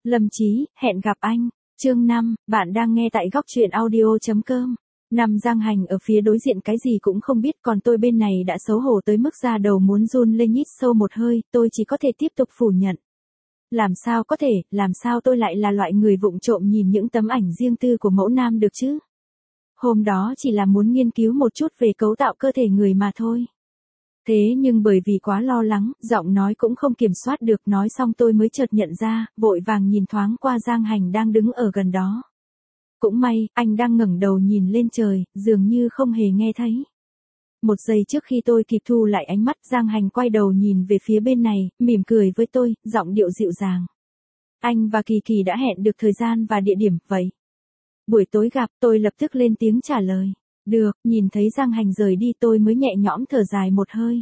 Lâm Chí, hẹn gặp anh. Chương 5, bạn đang nghe tại góc truyện audio.com. Nằm Giang Hành ở phía đối diện cái gì cũng không biết, còn tôi bên này đã xấu hổ tới mức da đầu muốn run lên, hít sâu một hơi, tôi chỉ có thể tiếp tục phủ nhận. Làm sao có thể, làm sao tôi lại là loại người vụng trộm nhìn những tấm ảnh riêng tư của mẫu nam được chứ? Hôm đó chỉ là muốn nghiên cứu một chút về cấu tạo cơ thể người mà thôi. Thế nhưng bởi vì quá lo lắng, giọng nói cũng không kiểm soát được, nói xong tôi mới chợt nhận ra, vội vàng nhìn thoáng qua Giang Hành đang đứng ở gần đó. Cũng may, anh đang ngẩng đầu nhìn lên trời, dường như không hề nghe thấy. Một giây trước khi tôi kịp thu lại ánh mắt, Giang Hành quay đầu nhìn về phía bên này, mỉm cười với tôi, giọng điệu dịu dàng. Anh và Kỳ Kỳ đã hẹn được thời gian và địa điểm, vậy? Buổi tối gặp, tôi lập tức lên tiếng trả lời. Được, nhìn thấy Giang Hành rời đi tôi mới nhẹ nhõm thở dài một hơi.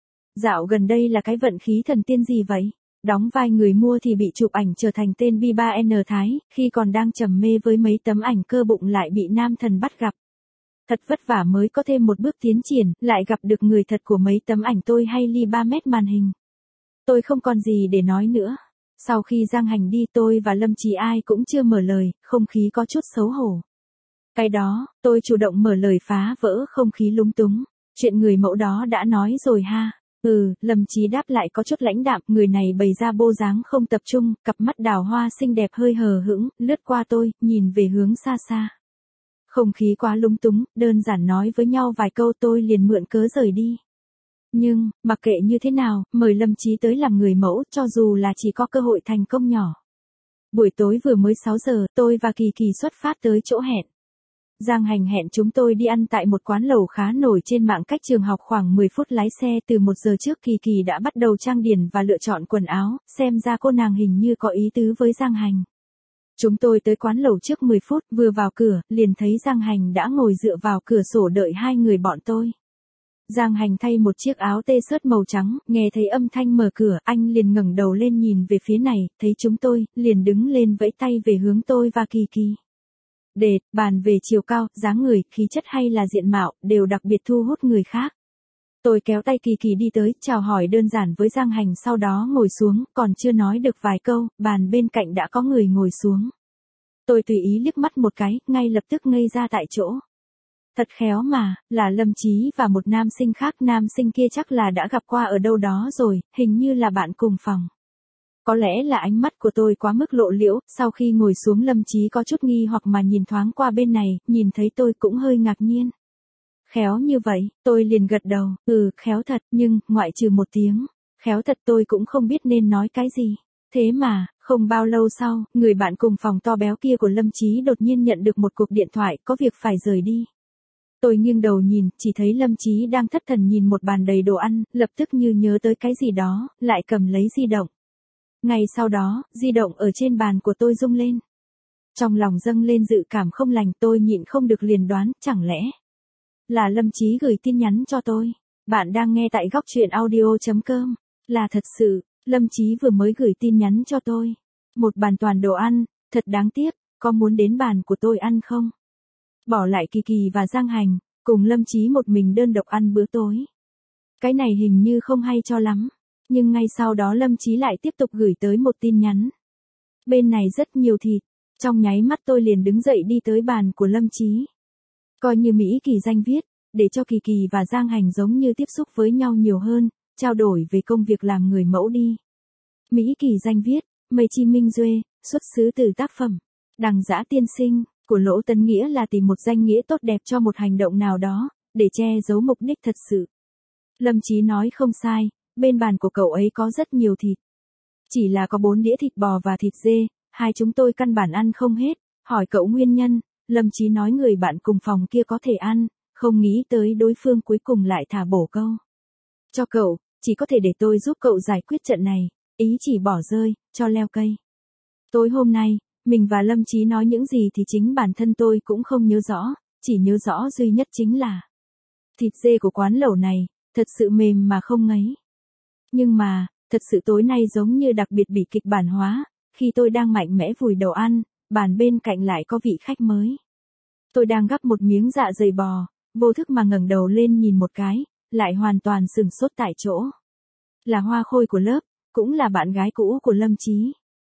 Dạo gần đây là cái vận khí thần tiên gì vậy? Đóng vai người mua thì bị chụp ảnh trở thành tên B3N Thái, khi còn đang trầm mê với mấy tấm ảnh cơ bụng lại bị nam thần bắt gặp. Thật vất vả mới có thêm một bước tiến triển, lại gặp được người thật của mấy tấm ảnh tôi hay ly 3 mét màn hình. Tôi không còn gì để nói nữa. Sau khi Giang Hành đi tôi và Lâm Chí ai cũng chưa mở lời, không khí có chút xấu hổ. Cái đó, tôi chủ động mở lời phá vỡ không khí lúng túng. Chuyện người mẫu đó đã nói rồi ha. Lâm Chí đáp lại có chút lãnh đạm, người này bày ra bộ dáng không tập trung, cặp mắt đào hoa xinh đẹp hơi hờ hững, lướt qua tôi, nhìn về hướng xa xa. Không khí quá lúng túng, đơn giản nói với nhau vài câu tôi liền mượn cớ rời đi. Nhưng, mặc kệ như thế nào, mời Lâm Chí tới làm người mẫu, cho dù là chỉ có cơ hội thành công nhỏ. Buổi tối vừa mới 6 giờ, tôi và Kỳ Kỳ xuất phát tới chỗ hẹn. Giang Hành hẹn chúng tôi đi ăn tại một quán lẩu khá nổi trên mạng cách trường học khoảng 10 phút lái xe. Từ 1 giờ trước Kỳ Kỳ đã bắt đầu trang điểm và lựa chọn quần áo, xem ra cô nàng hình như có ý tứ với Giang Hành. Chúng tôi tới quán lẩu trước 10 phút, vừa vào cửa, liền thấy Giang Hành đã ngồi dựa vào cửa sổ đợi hai người bọn tôi. Giang Hành thay một chiếc áo t-shirt màu trắng, nghe thấy âm thanh mở cửa, anh liền ngẩng đầu lên nhìn về phía này, thấy chúng tôi, liền đứng lên vẫy tay về hướng tôi và Kỳ Kỳ. Bàn về chiều cao, dáng người, khí chất hay là diện mạo, đều đặc biệt thu hút người khác. Tôi kéo tay Kỳ Kỳ đi tới, chào hỏi đơn giản với Giang Hành sau đó ngồi xuống, còn chưa nói được vài câu, bàn bên cạnh đã có người ngồi xuống. Tôi tùy ý liếc mắt một cái, ngay lập tức ngây ra tại chỗ. Thật khéo mà, là Lâm Chí và một nam sinh khác, nam sinh kia chắc là đã gặp qua ở đâu đó rồi, hình như là bạn cùng phòng. Có lẽ là ánh mắt của tôi quá mức lộ liễu, sau khi ngồi xuống Lâm Chí có chút nghi hoặc mà nhìn thoáng qua bên này, nhìn thấy tôi cũng hơi ngạc nhiên. Khéo như vậy, tôi liền gật đầu, khéo thật, nhưng, ngoại trừ một tiếng, khéo thật tôi cũng không biết nên nói cái gì. Thế mà, không bao lâu sau, người bạn cùng phòng to béo kia của Lâm Chí đột nhiên nhận được một cuộc điện thoại, có việc phải rời đi. Tôi nghiêng đầu nhìn, chỉ thấy Lâm Chí đang thất thần nhìn một bàn đầy đồ ăn, lập tức như nhớ tới cái gì đó, lại cầm lấy di động. Ngay sau đó, di động ở trên bàn của tôi rung lên. Trong lòng dâng lên dự cảm không lành, tôi nhịn không được liền đoán, chẳng lẽ là Lâm Chí gửi tin nhắn cho tôi. Bạn đang nghe tại góc truyện audio.com. Là thật sự, Lâm Chí vừa mới gửi tin nhắn cho tôi. Một bàn toàn đồ ăn, thật đáng tiếc, có muốn đến bàn của tôi ăn không? Bỏ lại Kỳ Kỳ và Giang Hành, cùng Lâm Chí một mình đơn độc ăn bữa tối. Cái này hình như không hay cho lắm. Nhưng ngay sau đó Lâm Chí lại tiếp tục gửi tới một tin nhắn. Bên này rất nhiều thịt. Trong nháy mắt tôi liền đứng dậy đi tới bàn của Lâm Chí. Coi như Mỹ Kỳ Danh viết, để cho Kỳ Kỳ và Giang Hành giống như tiếp xúc với nhau nhiều hơn, trao đổi về công việc làm người mẫu đi. Mỹ Kỳ Danh viết, Mây Chi Minh Duê, xuất xứ từ tác phẩm Đằng Dã Tiên Sinh, của Lỗ Tấn Nghĩa là tìm một danh nghĩa tốt đẹp cho một hành động nào đó, để che giấu mục đích thật sự. Lâm Chí nói không sai. Bên bàn của cậu ấy có rất nhiều thịt. Chỉ là có 4 đĩa thịt bò và thịt dê, hai chúng tôi căn bản ăn không hết. Hỏi cậu nguyên nhân, Lâm Chí nói người bạn cùng phòng kia có thể ăn, không nghĩ tới đối phương cuối cùng lại thả bổ câu. Cho cậu, chỉ có thể để tôi giúp cậu giải quyết trận này, ý chỉ bỏ rơi, cho leo cây. Tối hôm nay, mình và Lâm Chí nói những gì thì chính bản thân tôi cũng không nhớ rõ, chỉ nhớ rõ duy nhất chính là thịt dê của quán lẩu này, thật sự mềm mà không ngấy. Nhưng mà, thật sự tối nay giống như đặc biệt bị kịch bản hóa, khi tôi đang mạnh mẽ vùi đầu ăn, bàn bên cạnh lại có vị khách mới. Tôi đang gắp một miếng dạ dày bò, vô thức mà ngẩng đầu lên nhìn một cái, lại hoàn toàn sửng sốt tại chỗ. Là Hoa Khôi của lớp, cũng là bạn gái cũ của Lâm Chí.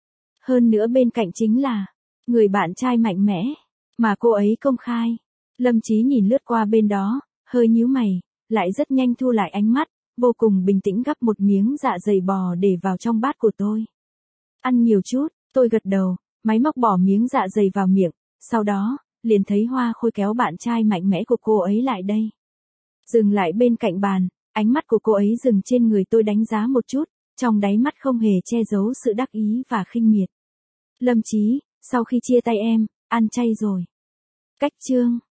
Hơn nữa bên cạnh chính là người bạn trai mạnh mẽ mà cô ấy công khai. Lâm Chí nhìn lướt qua bên đó, hơi nhíu mày, lại rất nhanh thu lại ánh mắt, vô cùng bình tĩnh gắp một miếng dạ dày bò để vào trong bát của tôi. Ăn nhiều chút, tôi gật đầu, máy móc bỏ miếng dạ dày vào miệng, sau đó, liền thấy Hoa Khôi kéo bạn trai mạnh mẽ của cô ấy lại đây. Dừng lại bên cạnh bàn, ánh mắt của cô ấy dừng trên người tôi đánh giá một chút, trong đáy mắt không hề che giấu sự đắc ý và khinh miệt. Lâm Chí, sau khi chia tay em, ăn chay rồi. Cách chương